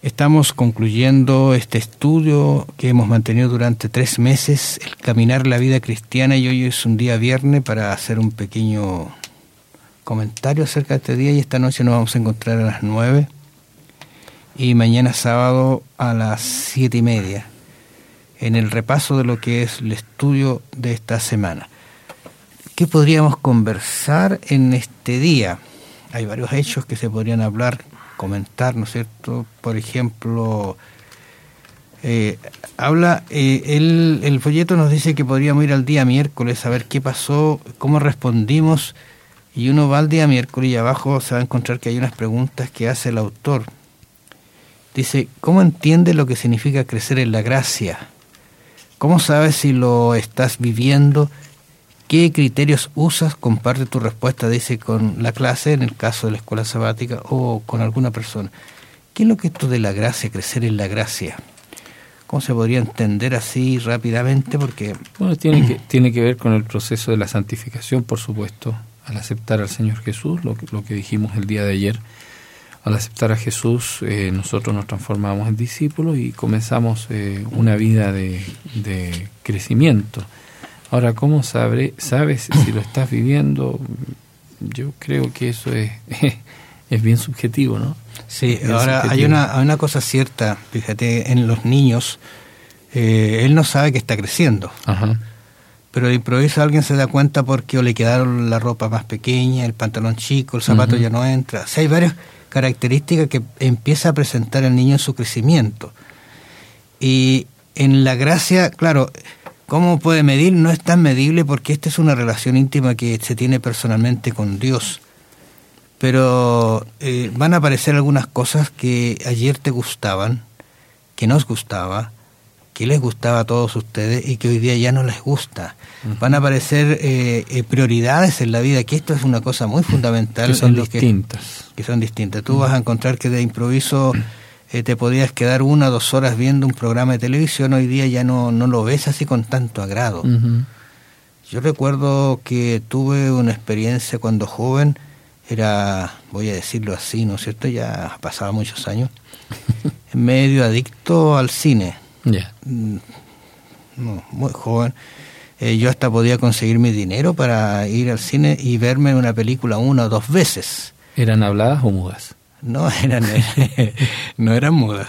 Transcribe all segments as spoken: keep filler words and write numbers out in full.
Estamos concluyendo este estudio que hemos mantenido durante tres meses, el caminar la vida cristiana, y hoy es un día viernes para hacer un pequeño comentario acerca de este día, y esta noche nos vamos a encontrar a las nueve y mañana sábado a las siete y media en el repaso de lo que es el estudio de esta semana. ¿Qué podríamos conversar en este día? Hay varios hechos que se podrían hablar, comentar, ¿no es cierto? Por ejemplo, eh, habla, eh, el, el folleto nos dice que podríamos ir al día miércoles a ver qué pasó, cómo respondimos, y uno va al día miércoles y abajo se va a encontrar que hay unas preguntas que hace el autor. Dice, ¿cómo entiendes lo que significa crecer en la gracia? ¿Cómo sabes si lo estás viviendo? ¿Qué criterios usas? Comparte tu respuesta, dice, con la clase, en el caso de la escuela sabática, o con alguna persona. ¿Qué es lo que es esto de la gracia, crecer en la gracia? ¿Cómo se podría entender así rápidamente? Porque bueno, tiene que, tiene que ver con el proceso de la santificación, por supuesto, al aceptar al Señor Jesús, lo que, lo que dijimos el día de ayer. Al aceptar a Jesús, eh, nosotros nos transformamos en discípulos y comenzamos eh, una vida de, de crecimiento. Ahora, ¿cómo sabré, sabes si lo estás viviendo? Yo creo que eso es, es bien subjetivo, ¿no? Sí, ahora subjetivo. Hay una, hay una cosa cierta, fíjate, en los niños, eh, él no sabe que está creciendo. Ajá. Pero de improviso alguien se da cuenta porque o le quedaron la ropa más pequeña, el pantalón chico, el zapato uh-huh. ya no entra. O sea, hay varias características que empieza a presentar el niño en su crecimiento. Y en la gracia, claro, ¿cómo puede medir? No es tan medible porque esta es una relación íntima que se tiene personalmente con Dios. Pero eh, van a aparecer algunas cosas que ayer te gustaban, que nos gustaba, que les gustaba a todos ustedes y que hoy día ya no les gusta. Uh-huh. Van a aparecer eh, eh, prioridades en la vida, que esto es una cosa muy fundamental. Que son distintas. Que, que son distintas. Tú uh-huh. vas a encontrar que de improviso eh, te podías quedar una o dos horas viendo un programa de televisión, hoy día ya no, no lo ves así con tanto agrado. Uh-huh. Yo recuerdo que tuve una experiencia cuando joven, era, voy a decirlo así, ¿no es cierto? Ya ha pasado muchos años, medio adicto al cine. Yeah. No, muy joven. Eh, yo hasta podía conseguir mi dinero para ir al cine y verme una película una o dos veces. ¿Eran habladas o mudas? No, eran, no eran mudas.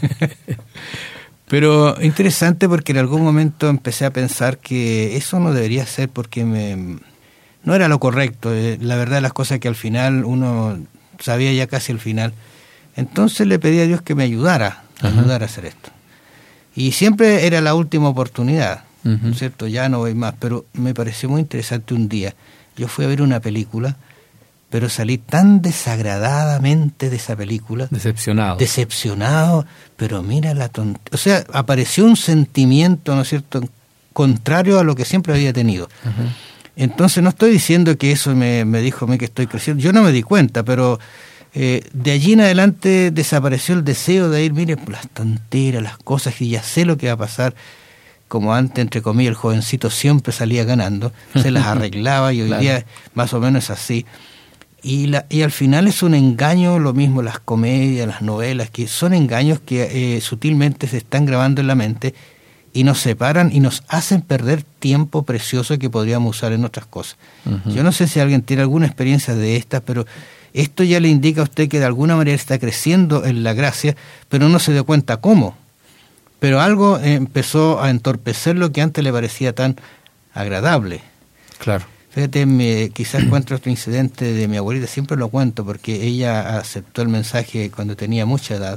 Pero interesante porque en algún momento empecé a pensar que eso no debería ser porque me, no era lo correcto. Eh, la verdad, las cosas que al final uno sabía ya casi el final. Entonces le pedí a Dios que me ayudara, uh-huh. ayudara a hacer esto. Y siempre era la última oportunidad, uh-huh. ¿no es cierto? Ya no voy más, pero me pareció muy interesante un día. Yo fui a ver una película, pero salí tan desagradadamente de esa película. Decepcionado. Decepcionado, pero mira la tontería. O sea, apareció un sentimiento, ¿no es cierto?, contrario a lo que siempre había tenido. Uh-huh. Entonces no estoy diciendo que eso me, me dijo a mí que estoy creciendo. Yo no me di cuenta, pero... Eh, de allí en adelante desapareció el deseo de ir, mire, las tonteras, las cosas, y ya sé lo que va a pasar. Como antes, entre comillas, el jovencito siempre salía ganando, se las arreglaba y hoy claro. día más o menos es así. Y, la, y al final es un engaño, lo mismo las comedias, las novelas, que son engaños que eh, sutilmente se están grabando en la mente y nos separan y nos hacen perder tiempo precioso que podríamos usar en otras cosas. Uh-huh. Yo no sé si alguien tiene alguna experiencia de estas, pero... esto ya le indica a usted que de alguna manera está creciendo en la gracia, pero no se dio cuenta cómo. Pero algo empezó a entorpecer lo que antes le parecía tan agradable. Claro. Fíjate, me, quizás cuento otro incidente de mi abuelita, siempre lo cuento, porque ella aceptó el mensaje cuando tenía mucha edad,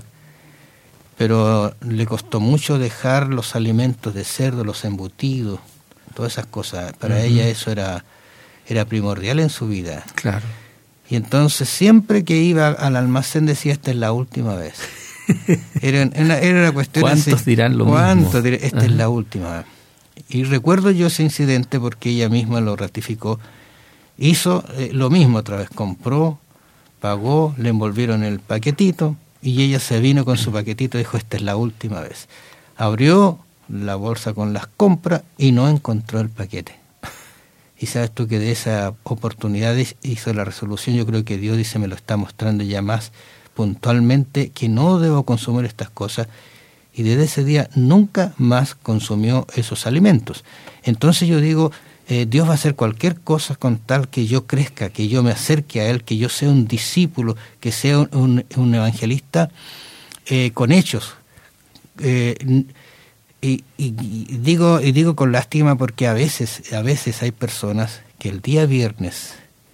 pero le costó mucho dejar los alimentos de cerdo, los embutidos, todas esas cosas. Para uh-huh. ella eso era, era primordial en su vida. Claro. Y entonces siempre que iba al almacén decía, esta es la última vez. Era una, era una cuestión ¿Cuántos así, dirán lo ¿cuántos mismo? Dirán, esta uh-huh. es la última vez. Y recuerdo yo ese incidente porque ella misma lo ratificó. Hizo eh, lo mismo otra vez, compró, pagó, le envolvieron el paquetito y ella se vino con su paquetito y dijo, esta es la última vez. Abrió la bolsa con las compras y no encontró el paquete. Y sabes tú que de esa oportunidad hizo la resolución. Yo creo que Dios dice, me lo está mostrando ya más puntualmente que no debo consumir estas cosas, y desde ese día nunca más consumió esos alimentos. Entonces yo digo, eh, Dios va a hacer cualquier cosa con tal que yo crezca, que yo me acerque a Él, que yo sea un discípulo, que sea un, un, un evangelista eh, con hechos. Eh, y, y, y digo y digo con lástima porque a veces, a veces hay personas que el día viernes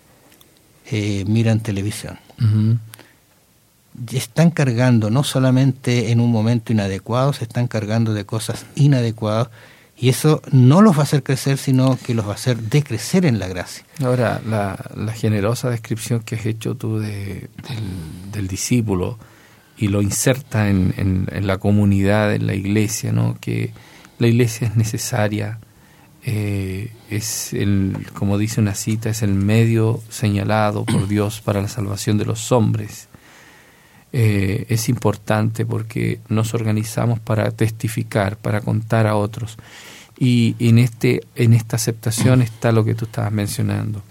eh, miran televisión. Uh-huh. Están cargando, no solamente en un momento inadecuado, se están cargando de cosas inadecuadas, y eso no los va a hacer crecer, sino que los va a hacer decrecer en la gracia. Ahora, la, la generosa descripción que has hecho tú de, del, del discípulo, y lo inserta en, en, en la comunidad, en la iglesia, ¿no? Que la iglesia es necesaria, eh, es el, como dice una cita, es el medio señalado por Dios para la salvación de los hombres. Eh, es importante porque nos organizamos para testificar, para contar a otros, y en este en esta aceptación está lo que tú estabas mencionando,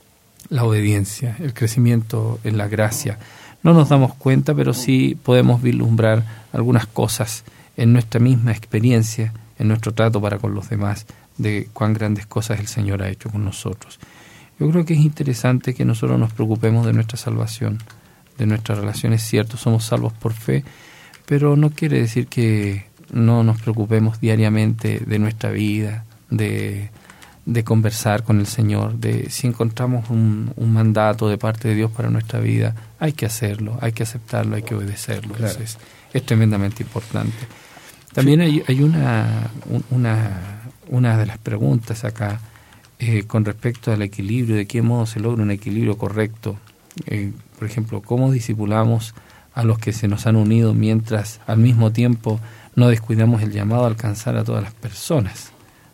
la obediencia, el crecimiento en la gracia. No nos damos cuenta, pero sí podemos vislumbrar algunas cosas en nuestra misma experiencia, en nuestro trato para con los demás, de cuán grandes cosas el Señor ha hecho con nosotros. Yo creo que es interesante que nosotros nos preocupemos de nuestra salvación, de nuestras relaciones. Cierto, somos salvos por fe, pero no quiere decir que no nos preocupemos diariamente de nuestra vida, de, de conversar con el Señor, de si encontramos un, un mandato de parte de Dios para nuestra vida, hay que hacerlo, hay que aceptarlo, hay que obedecerlo. Claro. Entonces, es tremendamente importante. También hay, hay una, una, una de las preguntas acá eh, con respecto al equilibrio, de qué modo se logra un equilibrio correcto. Eh, por ejemplo, ¿cómo discipulamos a los que se nos han unido mientras al mismo tiempo no descuidamos el llamado a alcanzar a todas las personas?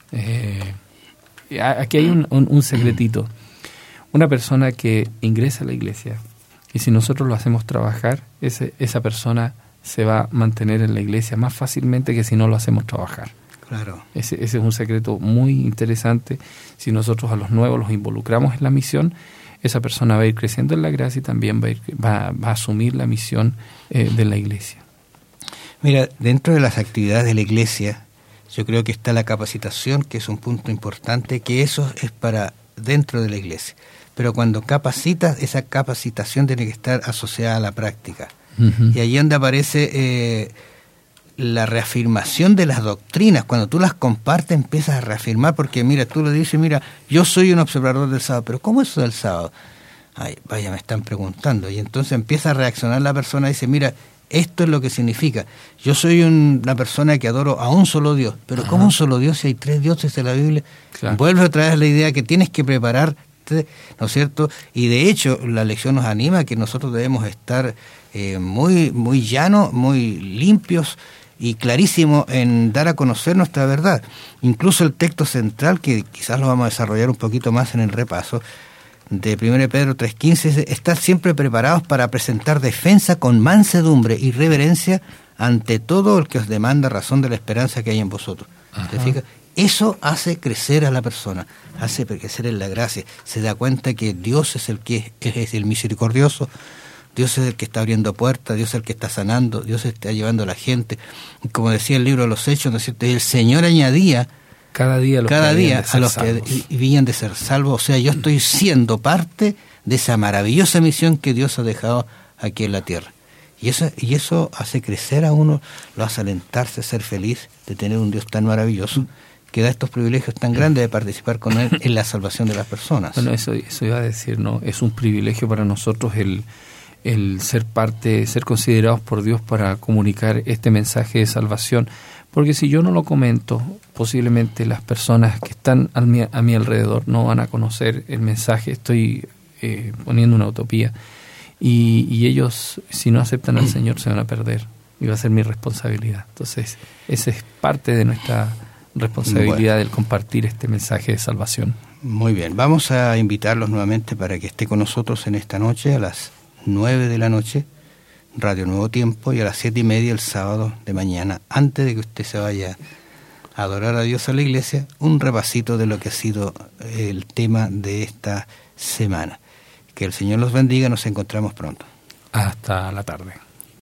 Eh, aquí hay un, un, un secretito. Una persona que ingresa a la iglesia, y si nosotros lo hacemos trabajar, ese, esa persona se va a mantener en la iglesia más fácilmente que si no lo hacemos trabajar. Claro. Ese, ese es un secreto muy interesante. Si nosotros a los nuevos los involucramos en la misión, esa persona va a ir creciendo en la gracia y también va a, ir, va, va a asumir la misión eh, de la iglesia. Mira, dentro de las actividades de la iglesia, yo creo que está la capacitación, que es un punto importante, que eso es para dentro de la iglesia. Pero cuando capacitas, esa capacitación tiene que estar asociada a la práctica. Uh-huh. Y allí donde aparece eh, la reafirmación de las doctrinas. Cuando tú las compartes, empiezas a reafirmar, porque mira, tú le dices, mira, yo soy un observador del sábado, pero ¿cómo es eso del sábado? Ay, vaya, me están preguntando. Y entonces empieza a reaccionar la persona y dice, mira, esto es lo que significa. Yo soy un, una persona que adoro a un solo Dios, pero Ajá. ¿cómo un solo Dios si hay tres dioses en la Biblia? Claro. Vuelve otra vez la idea que tienes que prepararte, ¿no es cierto? Y de hecho, la lección nos anima a que nosotros debemos estar eh, muy, muy llanos, muy limpios, y clarísimo en dar a conocer nuestra verdad. Incluso el texto central, que quizás lo vamos a desarrollar un poquito más en el repaso, de primero de Pedro tres quince, estar siempre preparados para presentar defensa con mansedumbre y reverencia ante todo el que os demanda razón de la esperanza que hay en vosotros. ¿Te fijas? Eso hace crecer a la persona, hace crecer en la gracia. Se da cuenta que Dios es el que es, es el misericordioso, Dios es el que está abriendo puertas, Dios es el que está sanando, Dios está llevando a la gente. Como decía el libro de los Hechos, ¿no es cierto? El Señor añadía cada día a los cada que, día a los que vivían de ser salvos. O sea, yo estoy siendo parte de esa maravillosa misión que Dios ha dejado aquí en la tierra. Y eso, y eso hace crecer a uno, lo hace alentarse a ser feliz de tener un Dios tan maravilloso que da estos privilegios tan grandes de participar con Él en la salvación de las personas. Bueno, eso, eso iba a decir, ¿no? Es un privilegio para nosotros el el ser parte, ser considerados por Dios para comunicar este mensaje de salvación, porque si yo no lo comento, posiblemente las personas que están a mi, a mi alrededor no van a conocer el mensaje. Estoy eh, poniendo una utopía, y, y ellos, si no aceptan al Señor, se van a perder, y va a ser mi responsabilidad. Entonces, esa es parte de nuestra responsabilidad, bueno, del compartir este mensaje de salvación. Muy bien, vamos a invitarlos nuevamente para que esté con nosotros en esta noche a las nueve de la noche, Radio Nuevo Tiempo, y a las siete y media el sábado de mañana, antes de que usted se vaya a adorar a Dios a la iglesia, un repasito de lo que ha sido el tema de esta semana. Que el Señor los bendiga, nos encontramos pronto. hasta la tarde.